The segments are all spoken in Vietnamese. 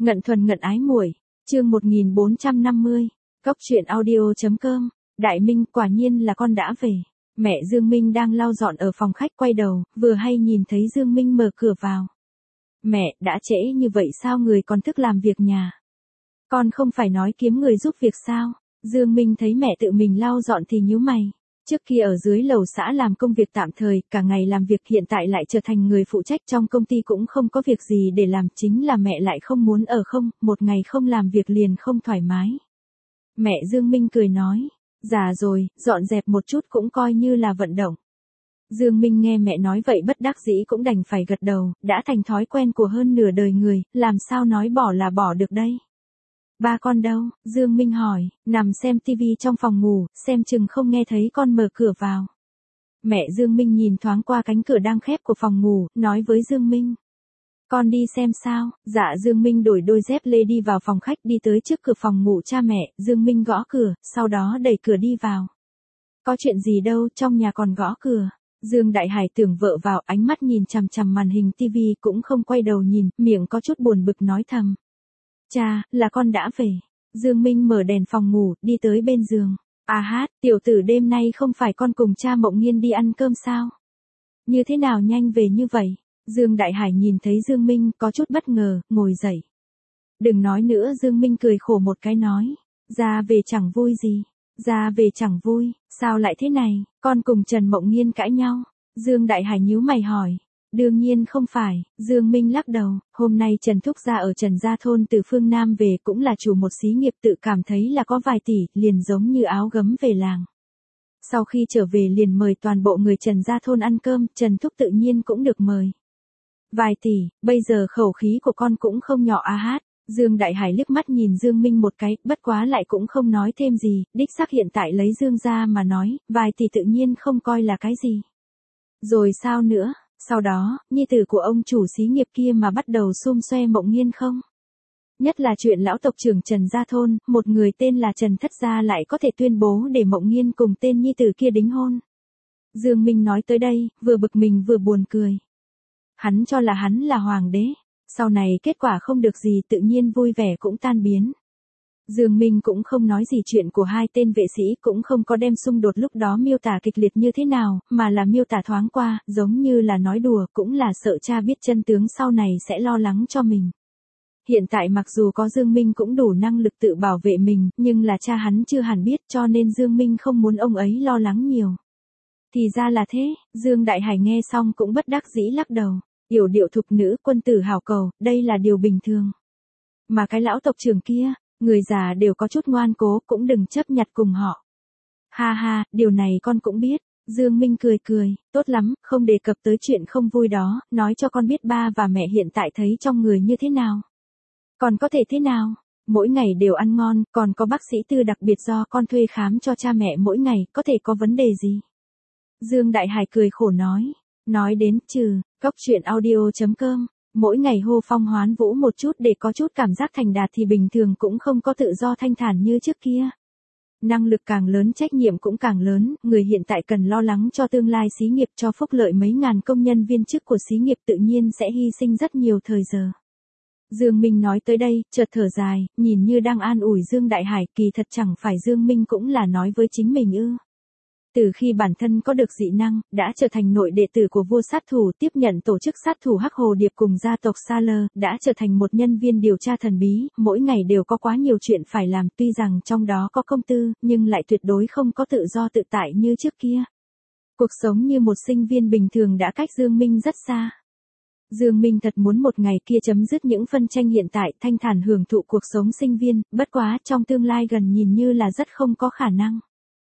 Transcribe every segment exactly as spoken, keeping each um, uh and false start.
Ngận thuần ngận ái muội, chương một nghìn bốn trăm năm mươi, cốc truyện audio.com, Đại Minh quả nhiên là con đã về. Mẹ Dương Minh đang lau dọn ở phòng khách quay đầu, vừa hay nhìn thấy Dương Minh mở cửa vào. Mẹ, đã trễ như vậy sao người còn thức làm việc nhà? Con không phải nói kiếm người giúp việc sao? Dương Minh thấy mẹ tự mình lau dọn thì nhíu mày. Trước kia ở dưới lầu xã làm công việc tạm thời, cả ngày làm việc, hiện tại lại trở thành người phụ trách trong công ty cũng không có việc gì để làm, chính là mẹ lại không muốn ở không, một ngày không làm việc liền không thoải mái. Mẹ Dương Minh cười nói, già rồi, dọn dẹp một chút cũng coi như là vận động. Dương Minh nghe mẹ nói vậy bất đắc dĩ cũng đành phải gật đầu, đã thành thói quen của hơn nửa đời người, làm sao nói bỏ là bỏ được đây. Ba con đâu? Dương Minh hỏi, nằm xem tivi trong phòng ngủ, xem chừng không nghe thấy con mở cửa vào. Mẹ Dương Minh nhìn thoáng qua cánh cửa đang khép của phòng ngủ, nói với Dương Minh. Con đi xem sao? Dạ. Dương Minh đổi đôi dép lê đi vào phòng khách, đi tới trước cửa phòng ngủ cha mẹ, Dương Minh gõ cửa, sau đó đẩy cửa đi vào. Có chuyện gì đâu, trong nhà còn gõ cửa. Dương Đại Hải tưởng vợ vào, ánh mắt nhìn chằm chằm màn hình tivi cũng không quay đầu nhìn, miệng có chút buồn bực nói thầm. Cha, là con đã về. Dương Minh mở đèn phòng ngủ, đi tới bên giường. À hát, tiểu tử đêm nay không phải con cùng cha Mộng Nghiên đi ăn cơm sao? Như thế nào nhanh về như vậy? Dương Đại Hải nhìn thấy Dương Minh có chút bất ngờ, ngồi dậy. Đừng nói nữa. Dương Minh cười khổ một cái nói. Ra về chẳng vui gì. Ra về chẳng vui, sao lại thế này? Con cùng Trần Mộng Nghiên cãi nhau. Dương Đại Hải nhíu mày hỏi. Đương nhiên không phải. Dương Minh lắc đầu, hôm nay Trần Thúc gia ở Trần Gia Thôn từ phương Nam về, cũng là chủ một xí nghiệp, tự cảm thấy là có vài tỷ, liền giống như áo gấm về làng. Sau khi trở về liền mời toàn bộ người Trần Gia Thôn ăn cơm, Trần Thúc tự nhiên cũng được mời. Vài tỷ, bây giờ khẩu khí của con cũng không nhỏ a hát. Dương Đại Hải liếc mắt nhìn Dương Minh một cái, bất quá lại cũng không nói thêm gì, đích xác hiện tại lấy Dương gia mà nói, vài tỷ tự nhiên không coi là cái gì. Rồi sao nữa? Sau đó, nhi tử của ông chủ xí nghiệp kia mà bắt đầu xum xoe Mộng Nghiên không? Nhất là chuyện lão tộc trưởng Trần Gia Thôn, một người tên là Trần Thất Gia lại có thể tuyên bố để Mộng Nghiên cùng tên nhi tử kia đính hôn. Dương Minh nói tới đây, vừa bực mình vừa buồn cười. Hắn cho là hắn là hoàng đế, sau này kết quả không được gì tự nhiên vui vẻ cũng tan biến. Dương Minh cũng không nói gì chuyện của hai tên vệ sĩ, cũng không có đem xung đột lúc đó miêu tả kịch liệt như thế nào, mà là miêu tả thoáng qua, giống như là nói đùa, cũng là sợ cha biết chân tướng sau này sẽ lo lắng cho mình. Hiện tại mặc dù có Dương Minh cũng đủ năng lực tự bảo vệ mình, nhưng là cha hắn chưa hẳn biết, cho nên Dương Minh không muốn ông ấy lo lắng nhiều. Thì ra là thế. Dương Đại Hải nghe xong cũng bất đắc dĩ lắc đầu. Yểu điệu thục nữ, quân tử hảo cầu, đây là điều bình thường. Mà cái lão tộc trưởng kia, người già đều có chút ngoan cố, cũng đừng chấp nhặt cùng họ. Ha ha, điều này con cũng biết. Dương Minh cười cười, tốt lắm, không đề cập tới chuyện không vui đó, nói cho con biết ba và mẹ hiện tại thấy trong người như thế nào. Còn có thể thế nào? Mỗi ngày đều ăn ngon, còn có bác sĩ Tư đặc biệt do con thuê khám cho cha mẹ mỗi ngày, có thể có vấn đề gì? Dương Đại Hải cười khổ nói. Nói đến trừ, cốc truyện audio.com, mỗi ngày hô phong hoán vũ một chút để có chút cảm giác thành đạt thì bình thường cũng không có tự do thanh thản như trước kia. Năng lực càng lớn trách nhiệm cũng càng lớn, người hiện tại cần lo lắng cho tương lai xí nghiệp, cho phúc lợi mấy ngàn công nhân viên chức của xí nghiệp, tự nhiên sẽ hy sinh rất nhiều thời giờ. Dương Minh nói tới đây, chợt thở dài, nhìn như đang an ủi Dương Đại Hải, kỳ thật chẳng phải Dương Minh cũng là nói với chính mình ư. Từ khi bản thân có được dị năng, đã trở thành nội đệ tử của vua sát thủ, tiếp nhận tổ chức sát thủ Hắc Hồ Điệp cùng gia tộc Sa Lơ, đã trở thành một nhân viên điều tra thần bí, mỗi ngày đều có quá nhiều chuyện phải làm, tuy rằng trong đó có công tư, nhưng lại tuyệt đối không có tự do tự tại như trước kia. Cuộc sống như một sinh viên bình thường đã cách Dương Minh rất xa. Dương Minh thật muốn một ngày kia chấm dứt những phân tranh hiện tại, thanh thản hưởng thụ cuộc sống sinh viên, bất quá trong tương lai gần nhìn như là rất không có khả năng.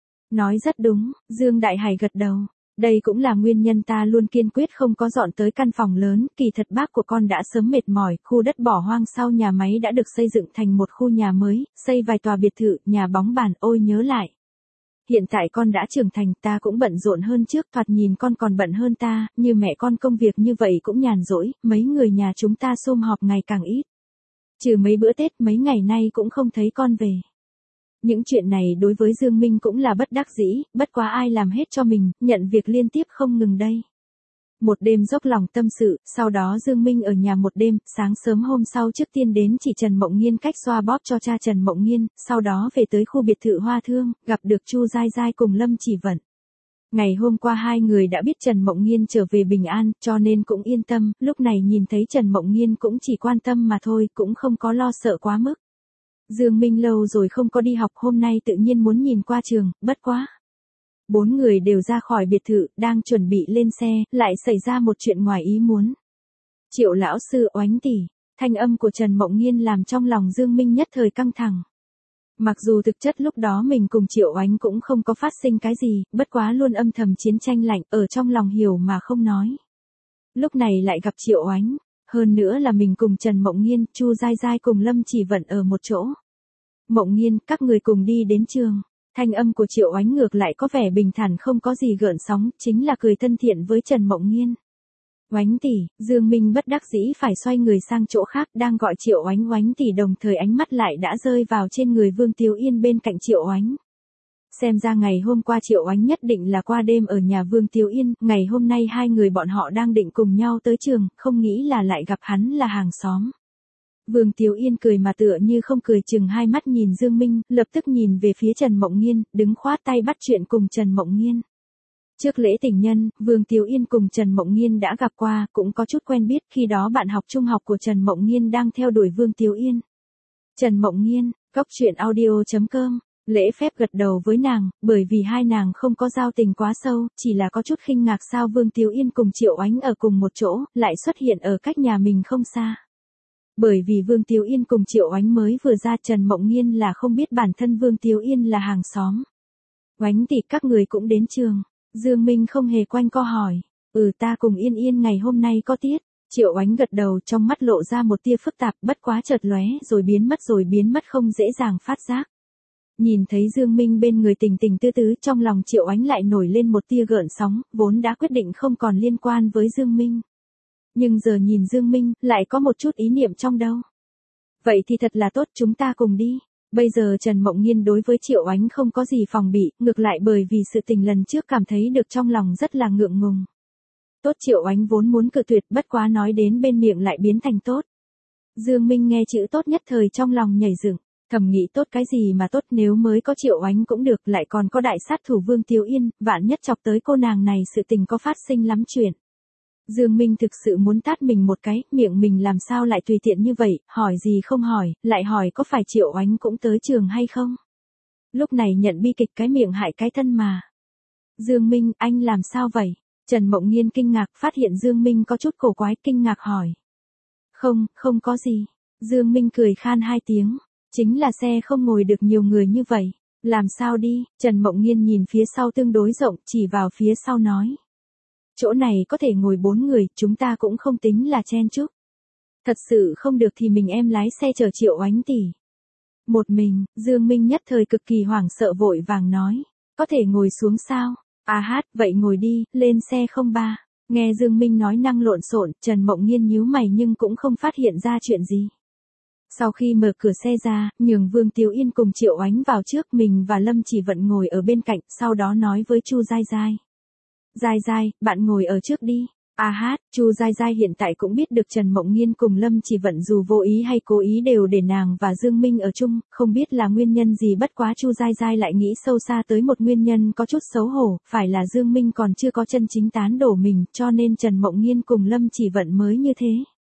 Nói rất đúng. Dương Đại Hải gật đầu. Đây cũng là nguyên nhân ta luôn kiên quyết không có dọn tới căn phòng lớn, kỳ thật bác của con đã sớm mệt mỏi, khu đất bỏ hoang sau nhà máy đã được xây dựng thành một khu nhà mới, xây vài tòa biệt thự, nhà bóng bàn, ôi nhớ lại. Hiện tại con đã trưởng thành, ta cũng bận rộn hơn trước, thoạt nhìn con còn bận hơn ta, như mẹ con công việc như vậy cũng nhàn rỗi, mấy người nhà chúng ta sum họp ngày càng ít. Trừ mấy bữa Tết mấy ngày nay cũng không thấy con về. Những chuyện này đối với Dương Minh cũng là bất đắc dĩ, bất quá ai làm hết cho mình, nhận việc liên tiếp không ngừng đây. Một đêm dốc lòng tâm sự, sau đó Dương Minh ở nhà một đêm, sáng sớm hôm sau trước tiên đến chỉ Trần Mộng Nghiên cách xoa bóp cho cha Trần Mộng Nghiên, sau đó về tới khu biệt thự Hoa Thương, gặp được Chu Giai Giai cùng Lâm Chỉ Vận. Ngày hôm qua hai người đã biết Trần Mộng Nghiên trở về bình an, cho nên cũng yên tâm, lúc này nhìn thấy Trần Mộng Nghiên cũng chỉ quan tâm mà thôi, cũng không có lo sợ quá mức. Dương Minh lâu rồi không có đi học, hôm nay tự nhiên muốn nhìn qua trường, bất quá. Bốn người đều ra khỏi biệt thự, đang chuẩn bị lên xe, lại xảy ra một chuyện ngoài ý muốn. Triệu lão sư, Oánh tỷ, thanh âm của Trần Mộng Nghiên làm trong lòng Dương Minh nhất thời căng thẳng. Mặc dù thực chất lúc đó mình cùng Triệu Oánh cũng không có phát sinh cái gì, bất quá luôn âm thầm chiến tranh lạnh, ở trong lòng hiểu mà không nói. Lúc này lại gặp Triệu Oánh, hơn nữa là mình cùng Trần Mộng Nghiên, Chu Giai Giai cùng Lâm Chỉ Vận ở một chỗ. Mộng Nghiên, các người cùng đi đến trường. Thanh âm của Triệu Oánh ngược lại có vẻ bình thản không có gì gợn sóng, chính là cười thân thiện với Trần Mộng Nghiên. Oánh tỷ, Dương Minh bất đắc dĩ phải xoay người sang chỗ khác, đang gọi Triệu Oánh Oánh tỷ, đồng thời ánh mắt lại đã rơi vào trên người Vương Tiếu Yên bên cạnh Triệu Oánh. Xem ra ngày hôm qua Triệu Oánh nhất định là qua đêm ở nhà Vương Tiếu Yên, ngày hôm nay hai người bọn họ đang định cùng nhau tới trường, không nghĩ là lại gặp hắn là hàng xóm. Vương Tiếu Yên cười mà tựa như không cười, chừng hai mắt nhìn Dương Minh, lập tức nhìn về phía Trần Mộng Nghiên, đứng khoát tay bắt chuyện cùng Trần Mộng Nghiên. Trước lễ tình nhân, Vương Tiếu Yên cùng Trần Mộng Nghiên đã gặp qua, cũng có chút quen biết, khi đó bạn học trung học của Trần Mộng Nghiên đang theo đuổi Vương Tiếu Yên. Trần Mộng Nghiên, cốc truyện audio chấm com, lễ phép gật đầu với nàng, bởi vì hai nàng không có giao tình quá sâu, chỉ là có chút khinh ngạc sao Vương Tiếu Yên cùng Triệu Oánh ở cùng một chỗ, lại xuất hiện ở cách nhà mình không xa. Bởi vì Vương Tiếu Yên cùng Triệu Oánh mới vừa ra, Trần Mộng Nghiên là không biết bản thân Vương Tiếu Yên là hàng xóm. Oánh tỷ, các người cũng đến trường. Dương Minh không hề quanh co hỏi. Ừ, ta cùng Yên Yên ngày hôm nay có tiết. Triệu Oánh gật đầu, trong mắt lộ ra một tia phức tạp, bất quá chợt lóe rồi biến mất rồi biến mất không dễ dàng phát giác. Nhìn thấy Dương Minh bên người tình tình tư tứ, trong lòng Triệu Oánh lại nổi lên một tia gợn sóng, vốn đã quyết định không còn liên quan với Dương Minh. Nhưng giờ nhìn Dương Minh, lại có một chút ý niệm trong đầu. Vậy thì thật là tốt, chúng ta cùng đi. Bây giờ Trần Mộng Nghiên đối với Triệu Oánh không có gì phòng bị, ngược lại bởi vì sự tình lần trước cảm thấy được trong lòng rất là ngượng ngùng. Tốt, Triệu Oánh vốn muốn cự tuyệt, bất quá nói đến bên miệng lại biến thành tốt. Dương Minh nghe chữ tốt nhất thời trong lòng nhảy dựng, thầm nghĩ tốt cái gì mà tốt, nếu mới có Triệu Oánh cũng được, lại còn có đại sát thủ Vương Tiếu Yên, vạn nhất chọc tới cô nàng này sự tình có phát sinh lắm chuyện. Dương Minh thực sự muốn tát mình một cái, miệng mình làm sao lại tùy tiện như vậy, hỏi gì không hỏi, lại hỏi có phải Triệu Oánh cũng tới trường hay không. Lúc này nhận bi kịch, cái miệng hại cái thân mà. Dương Minh, anh làm sao vậy? Trần Mộng Nghiên kinh ngạc, phát hiện Dương Minh có chút cổ quái, kinh ngạc hỏi. Không, không có gì. Dương Minh cười khan hai tiếng, chính là xe không ngồi được nhiều người như vậy. Làm sao đi? Trần Mộng Nghiên nhìn phía sau tương đối rộng, chỉ vào phía sau nói. Chỗ này có thể ngồi bốn người, chúng ta cũng không tính là chen chúc. Thật sự không được thì mình em lái xe chở Triệu Oánh tỷ. Một mình, Dương Minh nhất thời cực kỳ hoảng sợ vội vàng nói. Có thể ngồi xuống sao? À hát, vậy ngồi đi, lên xe không ba. Nghe Dương Minh nói năng lộn xộn, Trần Mộng Nghiên nhíu mày nhưng cũng không phát hiện ra chuyện gì. Sau khi mở cửa xe ra, nhường Vương Tiếu Yên cùng Triệu Oánh vào trước, mình và Lâm Chỉ Vận ngồi ở bên cạnh, sau đó nói với Chu Giai Giai. Giai Giai, bạn ngồi ở trước đi. À hát, Chu Giai Giai hiện tại cũng biết được Trần Mộng Nghiên cùng Lâm Chỉ Vận dù vô ý hay cố ý đều để nàng và Dương Minh ở chung, không biết là nguyên nhân gì, bất quá Chu Giai Giai lại nghĩ sâu xa tới một nguyên nhân có chút xấu hổ, phải là Dương Minh còn chưa có chân chính tán đổ mình, cho nên Trần Mộng Nghiên cùng Lâm Chỉ Vận mới như thế.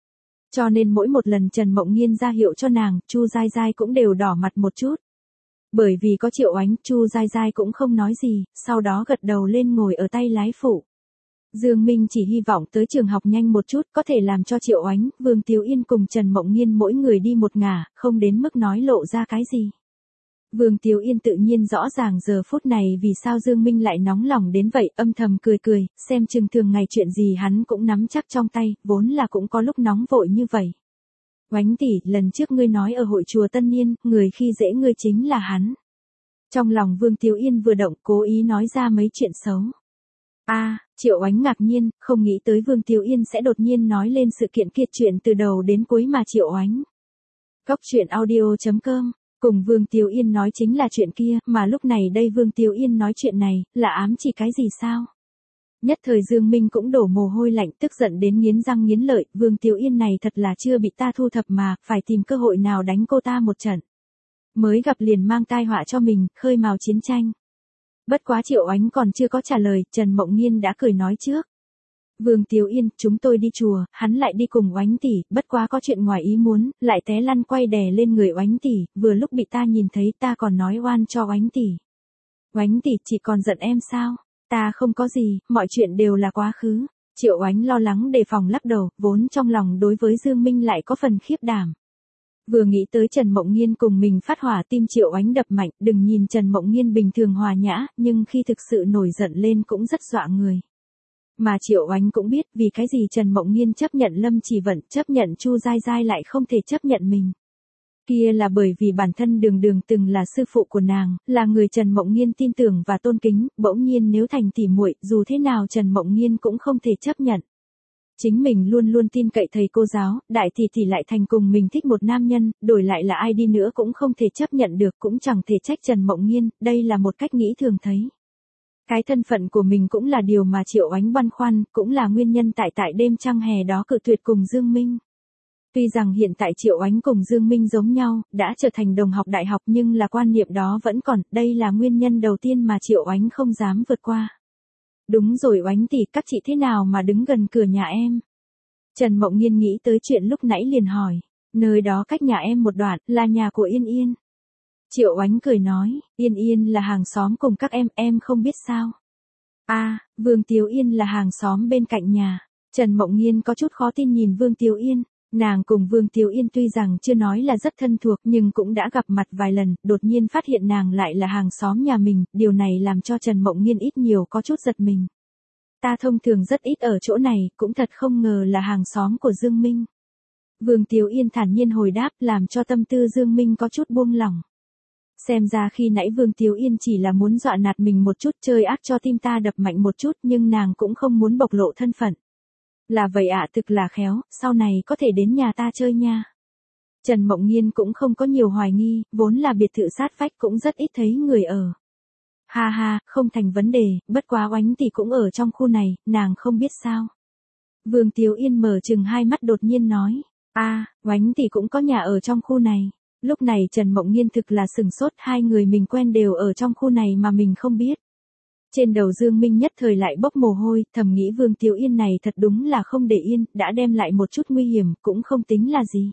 Cho nên mỗi một lần Trần Mộng Nghiên ra hiệu cho nàng, Chu Giai Giai cũng đều đỏ mặt một chút. Bởi vì có Triệu Oánh, Chu Giai Giai cũng không nói gì, sau đó gật đầu lên ngồi ở tay lái phụ. Dương Minh chỉ hy vọng tới trường học nhanh một chút, có thể làm cho Triệu Oánh, Vương Tiếu Yên cùng Trần Mộng Nghiên mỗi người đi một ngả, không đến mức nói lộ ra cái gì. Vương Tiếu Yên tự nhiên rõ ràng giờ phút này vì sao Dương Minh lại nóng lòng đến vậy, âm thầm cười cười, xem chừng thường ngày chuyện gì hắn cũng nắm chắc trong tay, vốn là cũng có lúc nóng vội như vậy. Oánh tỷ, lần trước ngươi nói ở hội chùa Tân Niên, người khi dễ ngươi chính là hắn. Trong lòng Vương Tiếu Yên vừa động, cố ý nói ra mấy chuyện xấu. A, à, Triệu Oánh ngạc nhiên, không nghĩ tới Vương Tiếu Yên sẽ đột nhiên nói lên sự kiện kia, chuyện từ đầu đến cuối mà Triệu Oánh. Cốc truyện audio chấm com, cùng Vương Tiếu Yên nói chính là chuyện kia, mà lúc này đây Vương Tiếu Yên nói chuyện này, là ám chỉ cái gì sao? Nhất thời Dương Minh cũng đổ mồ hôi lạnh, tức giận đến nghiến răng nghiến lợi, Vương Tiểu Yên này thật là chưa bị ta thu thập mà, phải tìm cơ hội nào đánh cô ta một trận. Mới gặp liền mang tai họa cho mình, khơi mào chiến tranh. Bất quá Triệu Oánh còn chưa có trả lời, Trần Mộng Nhiên đã cười nói trước. Vương Tiểu Yên, chúng tôi đi chùa, hắn lại đi cùng Oánh tỷ, bất quá có chuyện ngoài ý muốn, lại té lăn quay đè lên người Oánh tỷ, vừa lúc bị ta nhìn thấy ta còn nói oan cho Oánh tỷ. Oánh tỷ chỉ còn giận em sao? Ta không có gì, mọi chuyện đều là quá khứ. Triệu Oánh lo lắng đề phòng lắc đầu, vốn trong lòng đối với Dương Minh lại có phần khiếp đảm. Vừa nghĩ tới Trần Mộng Nhiên cùng mình phát hỏa, tim Triệu Oánh đập mạnh, đừng nhìn Trần Mộng Nhiên bình thường hòa nhã, nhưng khi thực sự nổi giận lên cũng rất dọa người. Mà Triệu Oánh cũng biết vì cái gì Trần Mộng Nhiên chấp nhận Lâm Chỉ Vận, chấp nhận Chu Giai Giai lại không thể chấp nhận mình. Kia là bởi vì bản thân Đường Đường từng là sư phụ của nàng, là người Trần Mộng Nhiên tin tưởng và tôn kính, bỗng nhiên nếu thành tỉ muội, dù thế nào Trần Mộng Nhiên cũng không thể chấp nhận. Chính mình luôn luôn tin cậy thầy cô giáo, đại tỷ tỷ lại thành cùng mình thích một nam nhân, đổi lại là ai đi nữa cũng không thể chấp nhận được, cũng chẳng thể trách Trần Mộng Nhiên, đây là một cách nghĩ thường thấy. Cái thân phận của mình cũng là điều mà Triệu Oánh băn khoăn, cũng là nguyên nhân tại tại đêm trăng hè đó cự tuyệt cùng Dương Minh. Tuy rằng hiện tại Triệu Oánh cùng Dương Minh giống nhau, đã trở thành đồng học đại học nhưng là quan niệm đó vẫn còn, đây là nguyên nhân đầu tiên mà Triệu Oánh không dám vượt qua. Đúng rồi Oánh tỷ, các chị thế nào mà đứng gần cửa nhà em? Trần Mộng Nhiên nghĩ tới chuyện lúc nãy liền hỏi, nơi đó cách nhà em một đoạn, là nhà của Yên Yên. Triệu Oánh cười nói, Yên Yên là hàng xóm cùng các em, em không biết sao. À, Vương Tiểu Yên là hàng xóm bên cạnh nhà. Trần Mộng Nhiên có chút khó tin nhìn Vương Tiểu Yên. Nàng cùng Vương Tiểu Yên tuy rằng chưa nói là rất thân thuộc nhưng cũng đã gặp mặt vài lần, đột nhiên phát hiện nàng lại là hàng xóm nhà mình, điều này làm cho Trần Mộng Nhiên ít nhiều có chút giật mình. Ta thông thường rất ít ở chỗ này, cũng thật không ngờ là hàng xóm của Dương Minh. Vương Tiểu Yên thản nhiên hồi đáp làm cho tâm tư Dương Minh có chút buông lỏng. Xem ra khi nãy Vương Tiểu Yên chỉ là muốn dọa nạt mình một chút, chơi ác cho tim ta đập mạnh một chút, nhưng nàng cũng không muốn bộc lộ thân phận. Là vậy ạ, à, thực là khéo, sau này có thể đến nhà ta chơi nha. Trần Mộng Nhiên cũng không có nhiều hoài nghi, vốn là biệt thự sát vách cũng rất ít thấy người ở. Ha ha, không thành vấn đề, bất quá Oánh tỷ cũng ở trong khu này, nàng không biết sao. Vương Tiểu Yên mở chừng hai mắt đột nhiên nói, a, à, Oánh tỷ cũng có nhà ở trong khu này. Lúc này Trần Mộng Nhiên thực là sừng sốt, hai người mình quen đều ở trong khu này mà mình không biết. Trên đầu Dương Minh nhất thời lại bốc mồ hôi, thầm nghĩ Vương Tiểu Yên này thật đúng là không để yên, đã đem lại một chút nguy hiểm, cũng không tính là gì.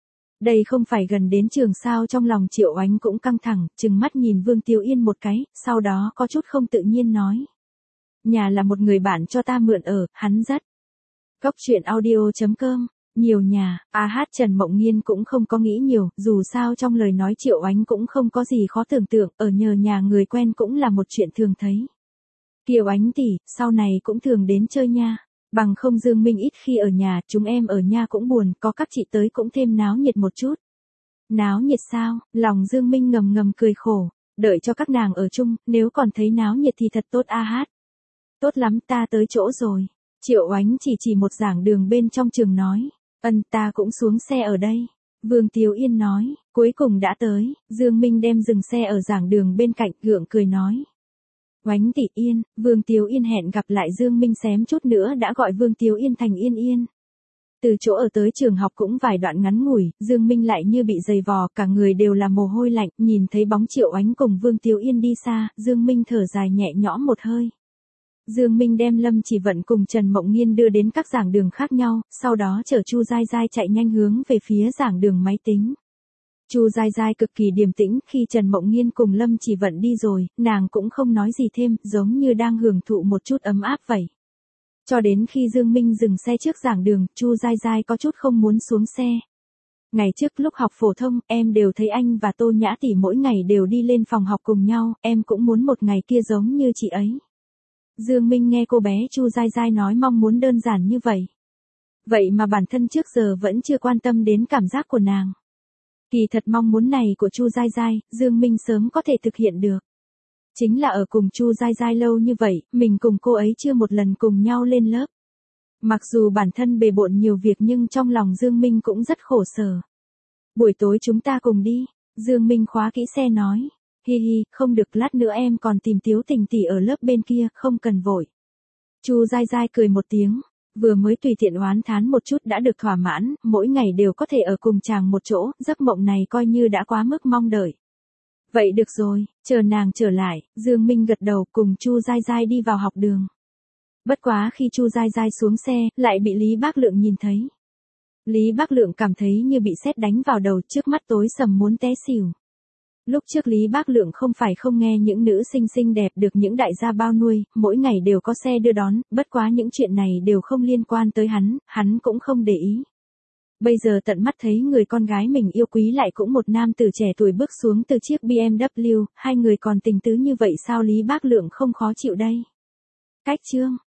Đây không phải gần đến trường sao, trong lòng Triệu Oánh cũng căng thẳng, trừng mắt nhìn Vương Tiểu Yên một cái, sau đó có chút không tự nhiên nói. Nhà là một người bạn cho ta mượn ở, hắn rất. Góc truyện audio chấm com. Nhiều nhà, a hát Trần Mộng Nhiên cũng không có nghĩ nhiều, dù sao trong lời nói Triệu Oánh cũng không có gì khó tưởng tượng, ở nhờ nhà người quen cũng là một chuyện thường thấy. Kiều Oánh tỷ, sau này cũng thường đến chơi nha, bằng không Dương Minh ít khi ở nhà, chúng em ở nhà cũng buồn, có các chị tới cũng thêm náo nhiệt một chút. Náo nhiệt sao, lòng Dương Minh ngầm ngầm cười khổ, đợi cho các nàng ở chung, nếu còn thấy náo nhiệt thì thật tốt a hát. Tốt lắm, ta tới chỗ rồi. Triệu Oánh chỉ chỉ một giảng đường bên trong trường nói. Ân, ta cũng xuống xe ở đây. Vương Tiểu Yên nói, cuối cùng đã tới, Dương Minh đem dừng xe ở giảng đường bên cạnh, gượng cười nói. Oánh tỷ Yên, Vương Tiểu Yên hẹn gặp lại Dương Minh xém chút nữa đã gọi Vương Tiểu Yên thành Yên Yên. Từ chỗ ở tới trường học cũng vài đoạn ngắn ngủi, Dương Minh lại như bị giày vò, cả người đều là mồ hôi lạnh, nhìn thấy bóng Triệu Oánh cùng Vương Tiểu Yên đi xa, Dương Minh thở dài nhẹ nhõm một hơi. Dương Minh đem Lâm Chỉ Vận cùng Trần Mộng Nhiên đưa đến các giảng đường khác nhau, sau đó chở Chu Giai Giai chạy nhanh hướng về phía giảng đường máy tính. Chu Giai Giai cực kỳ điềm tĩnh, khi Trần Mộng Nhiên cùng Lâm Chỉ Vận đi rồi, nàng cũng không nói gì thêm, giống như đang hưởng thụ một chút ấm áp vậy. Cho đến khi Dương Minh dừng xe trước giảng đường, Chu Giai Giai có chút không muốn xuống xe. Ngày trước lúc học phổ thông, em đều thấy anh và Tô Nhã tỷ mỗi ngày đều đi lên phòng học cùng nhau, em cũng muốn một ngày kia giống như chị ấy. Dương Minh nghe cô bé Chu Giai Giai nói mong muốn đơn giản như vậy. Vậy mà bản thân trước giờ vẫn chưa quan tâm đến cảm giác của nàng. Kỳ thật mong muốn này của Chu Giai Giai, Dương Minh sớm có thể thực hiện được. Chính là ở cùng Chu Giai Giai lâu như vậy, mình cùng cô ấy chưa một lần cùng nhau lên lớp. Mặc dù bản thân bề bộn nhiều việc nhưng trong lòng Dương Minh cũng rất khổ sở. Buổi tối chúng ta cùng đi, Dương Minh khóa kỹ xe nói. Hi hi, không được, lát nữa em còn tìm Tiếu Tình tỷ ở lớp bên kia, không cần vội. Chu Giai Giai cười một tiếng, vừa mới tùy tiện oán thán một chút đã được thỏa mãn, mỗi ngày đều có thể ở cùng chàng một chỗ, giấc mộng này coi như đã quá mức mong đợi. Vậy được rồi, chờ nàng trở lại, Dương Minh gật đầu cùng Chu Giai Giai đi vào học đường. Bất quá khi Chu Giai Giai xuống xe, lại bị Lý Bác Lượng nhìn thấy. Lý Bác Lượng cảm thấy như bị sét đánh vào đầu, trước mắt tối sầm muốn té xỉu. Lúc trước Lý Bác Lượng không phải không nghe những nữ sinh xinh đẹp được những đại gia bao nuôi, mỗi ngày đều có xe đưa đón, bất quá những chuyện này đều không liên quan tới hắn, hắn cũng không để ý. Bây giờ tận mắt thấy người con gái mình yêu quý lại cũng một nam tử trẻ tuổi bước xuống từ chiếc bê em vê, hai người còn tình tứ như vậy sao Lý Bác Lượng không khó chịu đây? Cách chương